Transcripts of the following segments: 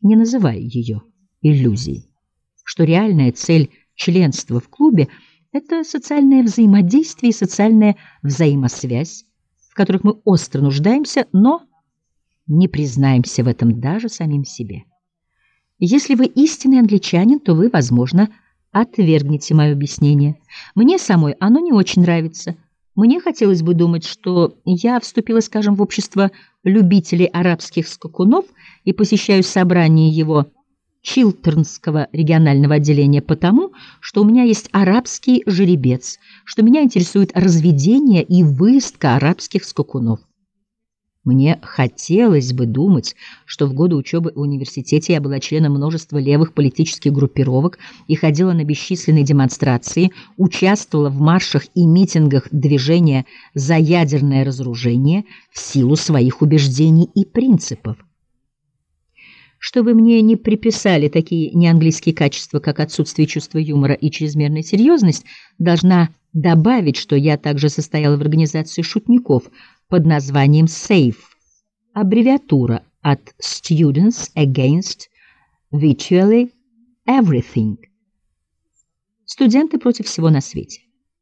не называю ее иллюзией, что реальная цель членства в клубе — это социальное взаимодействие и социальная взаимосвязь, в которых мы остро нуждаемся, но не признаемся в этом даже самим себе. Если вы истинный англичанин, то вы, возможно, отвергнете мое объяснение. Мне самой оно не очень нравится. Мне хотелось бы думать, что я вступила, скажем, в общество любителей арабских скакунов и посещаю собрания его Чилтернского регионального отделения потому, что у меня есть арабский жеребец, что меня интересует разведение и выездка арабских скакунов. Мне хотелось бы думать, что в годы учебы в университете я была членом множества левых политических группировок и ходила на бесчисленные демонстрации, участвовала в маршах и митингах движения за ядерное разоружение в силу своих убеждений и принципов. Чтобы мне не приписали такие неанглийские качества, как отсутствие чувства юмора и чрезмерная серьезность, должна добавить, что я также состояла в организации шутников под названием SAFE, аббревиатура от Students Against Virtually Everything, студенты против всего на свете.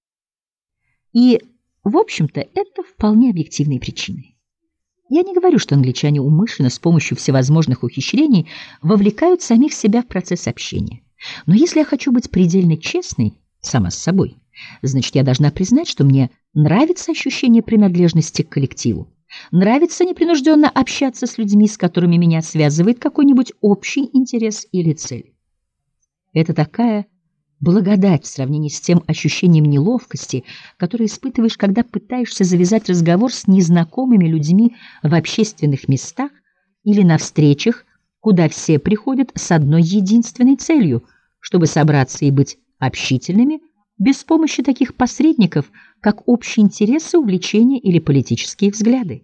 И, в общем-то, это вполне объективные причины. Я не говорю, что англичане умышленно с помощью всевозможных ухищрений вовлекают самих себя в процесс общения. Но если я хочу быть предельно честной сама с собой, значит, я должна признать, что мне нравится ощущение принадлежности к коллективу, нравится непринужденно общаться с людьми, с которыми меня связывает какой-нибудь общий интерес или цель. Это такая благодать в сравнении с тем ощущением неловкости, которое испытываешь, когда пытаешься завязать разговор с незнакомыми людьми в общественных местах или на встречах, куда все приходят с одной единственной целью, чтобы собраться и быть общительными, без помощи таких посредников, как общие интересы, увлечения или политические взгляды.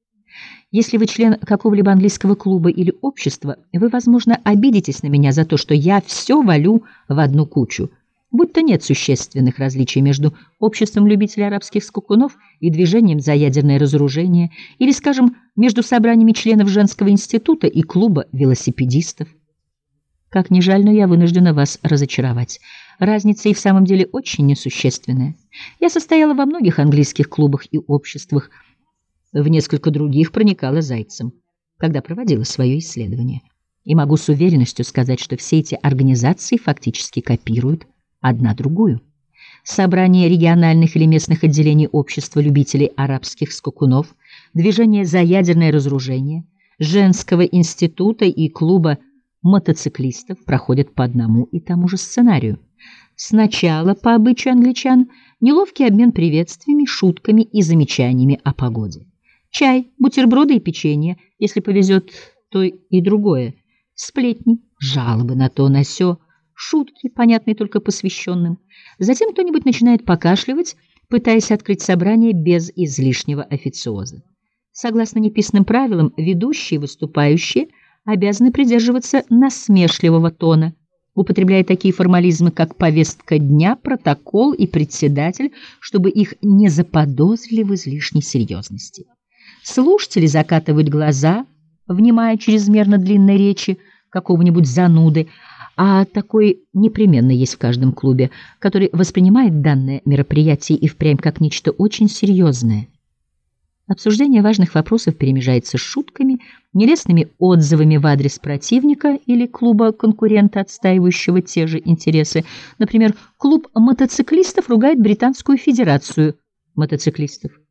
Если вы член какого-либо английского клуба или общества, вы, возможно, обидитесь на меня за то, что я все валю в одну кучу, будто нет существенных различий между обществом любителей арабских скакунов и движением за ядерное разоружение, или, скажем, между собраниями членов женского института и клуба велосипедистов. Как ни жаль, но я вынуждена вас разочаровать. Разница и в самом деле очень несущественная. Я состояла во многих английских клубах и обществах, в несколько других проникала зайцем, когда проводила свое исследование. И могу с уверенностью сказать, что все эти организации фактически копируют одна другую. Собрание региональных или местных отделений общества любителей арабских скакунов, движение за ядерное разоружение, женского института и клуба мотоциклистов проходят по одному и тому же сценарию. Сначала, по обычаю англичан, неловкий обмен приветствиями, шутками и замечаниями о погоде. Чай, бутерброды и печенье, если повезет, то и другое. Сплетни, жалобы на то, на сё, шутки, понятные только посвященным. Затем кто-нибудь начинает покашливать, пытаясь открыть собрание без излишнего официоза. Согласно неписанным правилам, ведущие и выступающие обязаны придерживаться насмешливого тона, употребляя такие формализмы, как повестка дня, протокол и председатель, чтобы их не заподозрили в излишней серьезности. Слушатели закатывают глаза, внимая чрезмерно длинной речи какого-нибудь зануды, а такой непременно есть в каждом клубе, который воспринимает данное мероприятие и впрямь как нечто очень серьезное. Обсуждение важных вопросов перемежается с шутками, нелестными отзывами в адрес противника или клуба конкурента, отстаивающего те же интересы. Например, клуб мотоциклистов ругает Британскую федерацию мотоциклистов.